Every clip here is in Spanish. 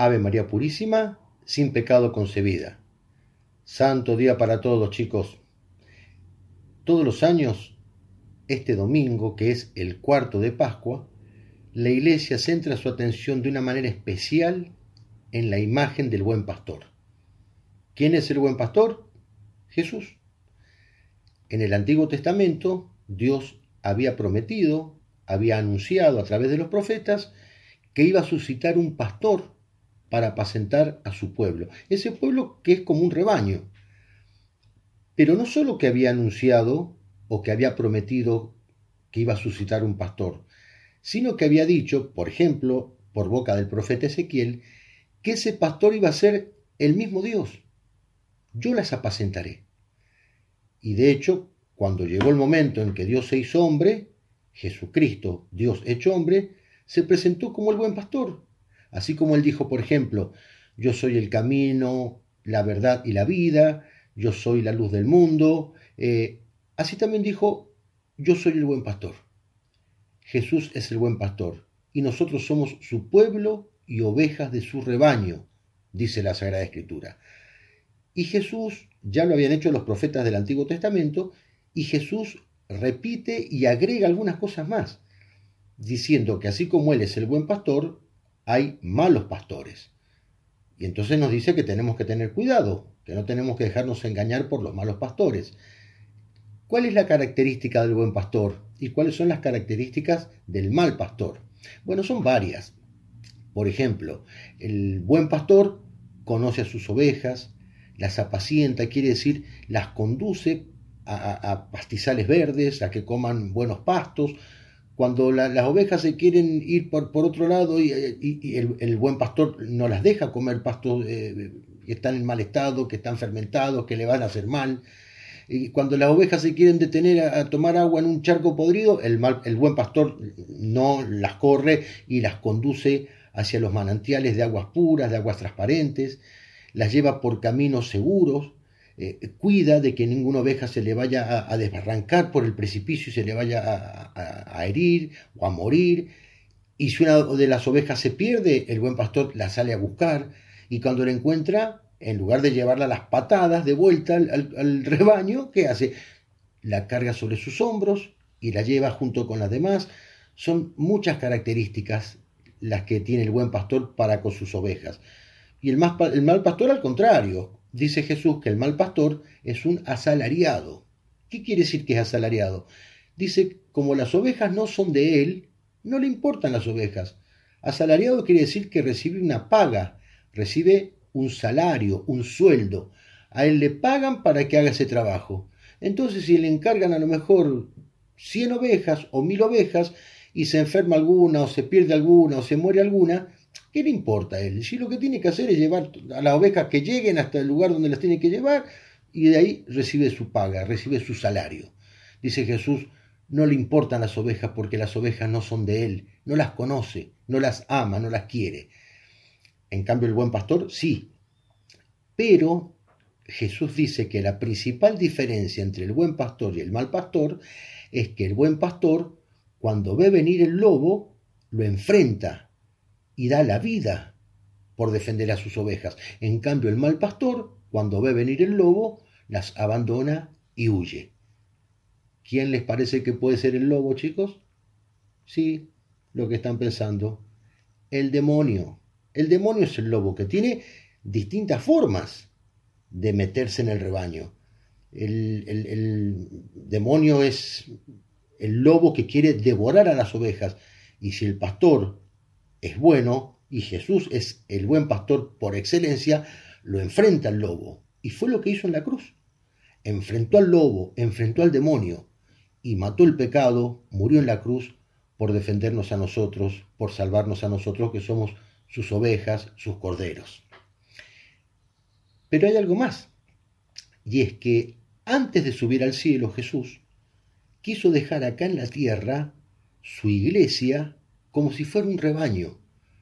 Ave María Purísima, sin pecado concebida. Santo día para todos, chicos. Todos los años, este domingo, que es el cuarto de Pascua, la Iglesia centra su atención de una manera especial en la imagen del buen pastor. ¿Quién es el buen pastor? Jesús. En el Antiguo Testamento, Dios había prometido, había anunciado a través de los profetas, que iba a suscitar un pastor para apacentar a su pueblo. Ese pueblo que es como un rebaño. Pero no solo que había anunciado o que había prometido que iba a suscitar un pastor, sino que había dicho, por ejemplo, por boca del profeta Ezequiel, que ese pastor iba a ser el mismo Dios. Yo las apacentaré. Y de hecho, cuando llegó el momento en que Dios se hizo hombre, Jesucristo, Dios hecho hombre, se presentó como el buen pastor. Así como él dijo, por ejemplo, yo soy el camino, la verdad y la vida, yo soy la luz del mundo. Así también dijo, yo soy el buen pastor. Jesús es el buen pastor y nosotros somos su pueblo y ovejas de su rebaño, dice la Sagrada Escritura. Y Jesús, ya lo habían hecho los profetas del Antiguo Testamento, y Jesús repite y agrega algunas cosas más, diciendo que así como Él es el buen pastor, hay malos pastores. Y entonces nos dice que tenemos que tener cuidado, que no tenemos que dejarnos engañar por los malos pastores. ¿Cuál es la característica del buen pastor? ¿Y cuáles son las características del mal pastor? Bueno, son varias. Por ejemplo, el buen pastor conoce a sus ovejas, las apacienta, quiere decir, las conduce a pastizales verdes, a que coman buenos pastos. Cuando las ovejas se quieren ir por otro lado y el buen pastor no las deja comer pastos que están en mal estado, que están fermentados, que le van a hacer mal. Y cuando las ovejas se quieren detener a tomar agua en un charco podrido, el buen pastor no las corre y las conduce hacia los manantiales de aguas puras, de aguas transparentes, las lleva por caminos seguros, cuida de que ninguna oveja se le vaya a desbarrancar por el precipicio y se le vaya a herir o a morir. Y si una de las ovejas se pierde, el buen pastor la sale a buscar y cuando la encuentra, en lugar de llevarla a las patadas de vuelta al rebaño, ¿qué hace? La carga sobre sus hombros y la lleva junto con las demás. Son muchas características las que tiene el buen pastor para con sus ovejas. Y el mal pastor, al contrario, dice Jesús que el mal pastor es un asalariado. ¿Qué quiere decir que es asalariado? Dice, como las ovejas no son de él, no le importan las ovejas. Asalariado quiere decir que recibe una paga, recibe un salario, un sueldo. A él le pagan para que haga ese trabajo. Entonces, si le encargan a lo mejor 100 ovejas o 1000 ovejas y se enferma alguna o se pierde alguna o se muere alguna, ¿qué le importa a él? Si lo que tiene que hacer es llevar a las ovejas que lleguen hasta el lugar donde las tiene que llevar y de ahí recibe su paga, recibe su salario. Dice Jesús, no le importan las ovejas porque las ovejas no son de él, no las conoce, no las ama, no las quiere. En cambio el buen pastor sí. Pero Jesús dice que la principal diferencia entre el buen pastor y el mal pastor es que el buen pastor, cuando ve venir el lobo, lo enfrenta y da la vida por defender a sus ovejas. En cambio, el mal pastor, cuando ve venir el lobo, las abandona y huye. ¿Quién les parece que puede ser el lobo, chicos? Sí, lo que están pensando. El demonio. El demonio es el lobo que tiene distintas formas de meterse en el rebaño. El demonio es el lobo que quiere devorar a las ovejas. Y si el pastor es bueno, y Jesús es el buen pastor por excelencia, lo enfrenta al lobo. Y fue lo que hizo en la cruz. Enfrentó al lobo, enfrentó al demonio, y mató el pecado, murió en la cruz por defendernos a nosotros, por salvarnos a nosotros que somos sus ovejas, sus corderos. Pero hay algo más, y es que antes de subir al cielo Jesús quiso dejar acá en la tierra su iglesia como si fuera un rebaño.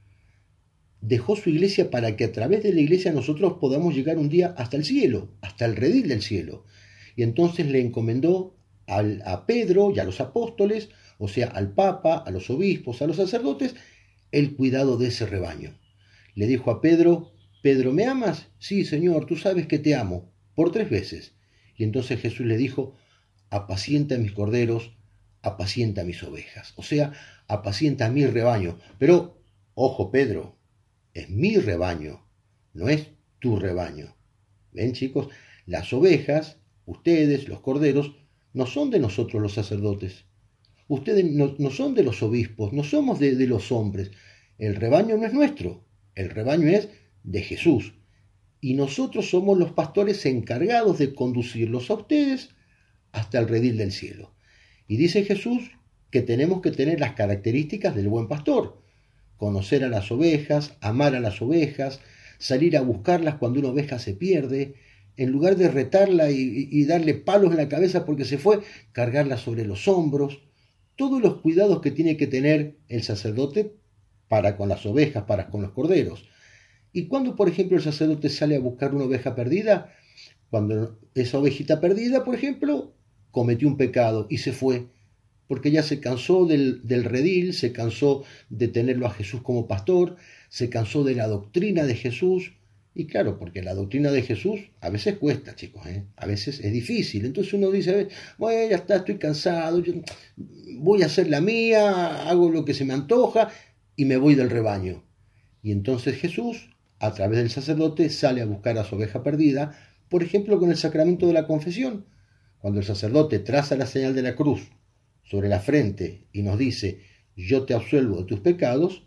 Dejó su iglesia para que a través de la iglesia nosotros podamos llegar un día hasta el cielo, hasta el redil del cielo. Y entonces le encomendó a Pedro y a los apóstoles, o sea, al Papa, a los obispos, a los sacerdotes, el cuidado de ese rebaño. le dijo a Pedro: Pedro, ¿me amas? Sí, Señor, tú sabes que te amo, por 3 veces. Y entonces Jesús le dijo: apacienta mis corderos, apacienta mis ovejas. O sea, apacienta mi rebaño. Pero, ojo, Pedro, es mi rebaño, no es tu rebaño. ¿Ven, chicos? Las ovejas, ustedes, los corderos, no son de nosotros los sacerdotes. Ustedes no son de los obispos, no somos de los hombres. El rebaño no es nuestro, el rebaño es de Jesús. Y nosotros somos los pastores encargados de conducirlos a ustedes hasta el redil del cielo. Y dice Jesús que tenemos que tener las características del buen pastor: conocer a las ovejas, amar a las ovejas, salir a buscarlas cuando una oveja se pierde, en lugar de retarla y darle palos en la cabeza porque se fue, cargarla sobre los hombros. Todos los cuidados que tiene que tener el sacerdote para con las ovejas, para con los corderos. Y cuando, por ejemplo, el sacerdote sale a buscar una oveja perdida, cuando esa ovejita perdida, por ejemplo, cometió un pecado y se fue, porque ya se cansó del redil, se cansó de tenerlo a Jesús como pastor, se cansó de la doctrina de Jesús. Y claro, porque la doctrina de Jesús a veces cuesta, chicos, a veces es difícil. Entonces uno dice: bueno, ya está, estoy cansado, yo voy a hacer la mía, hago lo que se me antoja y me voy del rebaño. Y entonces Jesús, a través del sacerdote, sale a buscar a su oveja perdida, por ejemplo, con el sacramento de la confesión. Cuando el sacerdote traza la señal de la cruz sobre la frente y nos dice: yo te absuelvo de tus pecados,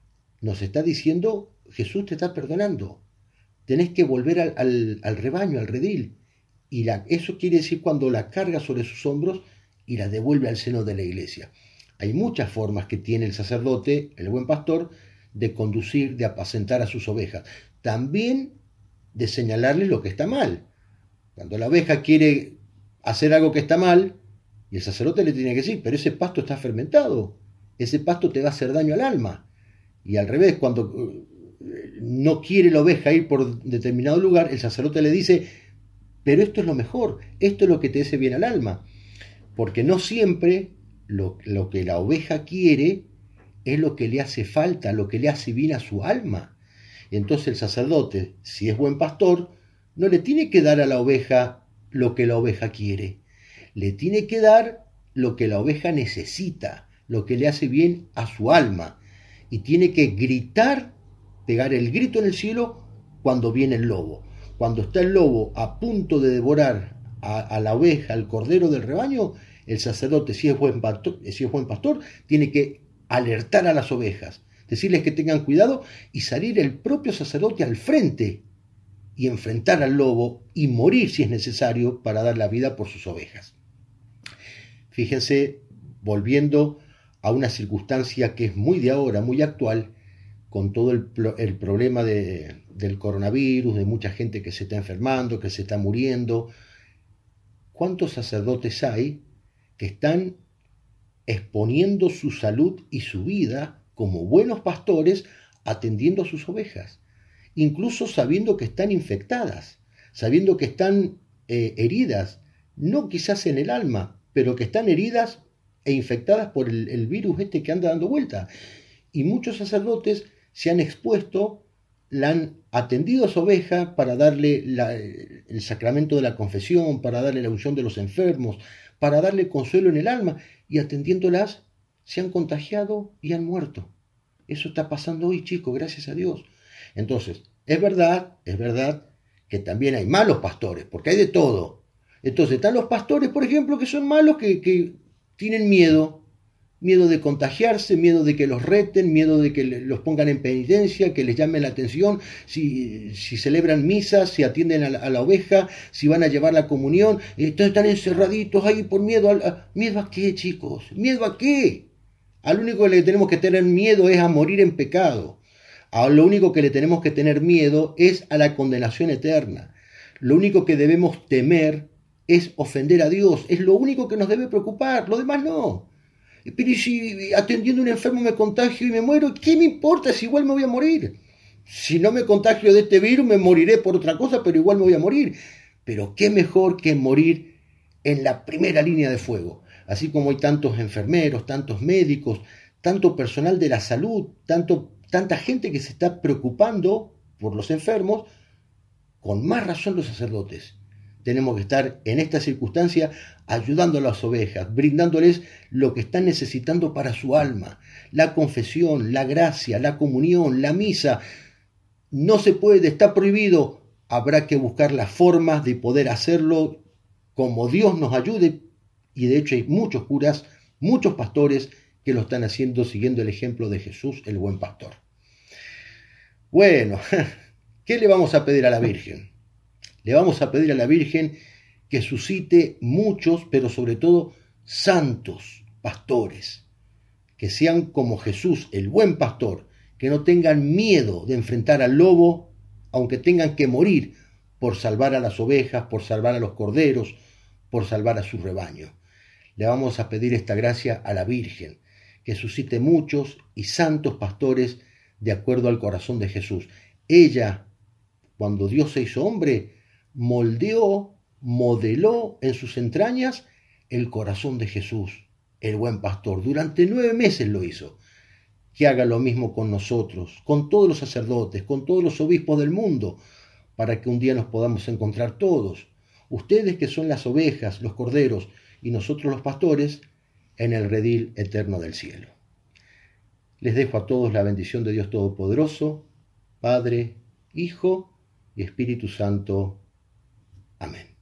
nos está diciendo: Jesús te está perdonando. Tenés que volver al rebaño, al redil. Y eso quiere decir cuando la carga sobre sus hombros y la devuelve al seno de la iglesia. Hay muchas formas que tiene el sacerdote, el buen pastor, de conducir, de apacentar a sus ovejas. También de señalarles lo que está mal. Cuando la oveja quiere hacer algo que está mal, y el sacerdote le tiene que decir: pero ese pasto está fermentado, ese pasto te va a hacer daño al alma. Y al revés, cuando no quiere la oveja ir por determinado lugar, el sacerdote le dice: pero esto es lo mejor, esto es lo que te hace bien al alma. Porque no siempre lo que la oveja quiere es lo que le hace falta, lo que le hace bien a su alma. Y entonces el sacerdote, si es buen pastor, no le tiene que dar a la oveja lo que la oveja quiere, le tiene que dar lo que la oveja necesita, lo que le hace bien a su alma. Y tiene que gritar, pegar el grito en el cielo cuando viene el lobo. Cuando está el lobo a punto de devorar a la oveja, al cordero del rebaño, el sacerdote, si es buen pastor, tiene que alertar a las ovejas, decirles que tengan cuidado y salir el propio sacerdote al frente y enfrentar al lobo y morir si es necesario para dar la vida por sus ovejas. Fíjense, volviendo a una circunstancia que es muy de ahora, muy actual, con todo el problema del coronavirus, de mucha gente que se está enfermando, que se está muriendo. ¿Cuántos sacerdotes hay que están exponiendo su salud y su vida como buenos pastores, atendiendo a sus ovejas, incluso sabiendo que están infectadas, sabiendo que están heridas, no quizás en el alma, pero que están heridas e infectadas por el virus este que anda dando vuelta? Y muchos sacerdotes se han expuesto, la han atendido a su oveja para darle el sacramento de la confesión, para darle la unción de los enfermos, para darle consuelo en el alma, y atendiéndolas se han contagiado y han muerto. Eso está pasando hoy, chicos, gracias a Dios. Entonces, es verdad que también hay malos pastores, porque hay de todo. Entonces están los pastores, por ejemplo, que son malos, que tienen miedo de contagiarse, miedo de que los reten, miedo de que los pongan en penitencia, que les llamen la atención, si celebran misas, si atienden a la oveja, si van a llevar la comunión. Entonces están encerraditos ahí por miedo. ¿Miedo a qué, chicos? ¿Miedo a qué? Al único que le tenemos que tener miedo es a morir en pecado. A lo único que le tenemos que tener miedo es a la condenación eterna. Lo único que debemos temer es ofender a Dios. Es lo único que nos debe preocupar. Lo demás no. Pero si atendiendo a un enfermo me contagio y me muero, ¿qué me importa si igual me voy a morir? Si no me contagio de este virus, me moriré por otra cosa, pero igual me voy a morir. Pero qué mejor que morir en la primera línea de fuego. Así como hay tantos enfermeros, tantos médicos, tanto personal de la salud, tanta gente que se está preocupando por los enfermos, con más razón los sacerdotes. Tenemos que estar en esta circunstancia ayudando a las ovejas, brindándoles lo que están necesitando para su alma, la confesión, la gracia, la comunión, la misa. No se puede, está prohibido. Habrá que buscar las formas de poder hacerlo como Dios nos ayude, y de hecho hay muchos curas, muchos pastores que lo están haciendo siguiendo el ejemplo de Jesús, el buen pastor. Bueno, ¿qué le vamos a pedir a la Virgen? Le vamos a pedir a la Virgen que suscite muchos, pero sobre todo santos pastores, que sean como Jesús, el buen pastor, que no tengan miedo de enfrentar al lobo, aunque tengan que morir por salvar a las ovejas, por salvar a los corderos, por salvar a su rebaño. Le vamos a pedir esta gracia a la Virgen, que suscite muchos y santos pastores de acuerdo al corazón de Jesús. Ella, cuando Dios se hizo hombre, modeló en sus entrañas el corazón de Jesús, el buen pastor. Durante 9 meses lo hizo. Que haga lo mismo con nosotros, con todos los sacerdotes, con todos los obispos del mundo, para que un día nos podamos encontrar todos, ustedes que son las ovejas, los corderos, y nosotros los pastores, en el redil eterno del cielo. Les dejo a todos la bendición de Dios Todopoderoso, Padre, Hijo y Espíritu Santo. Amén.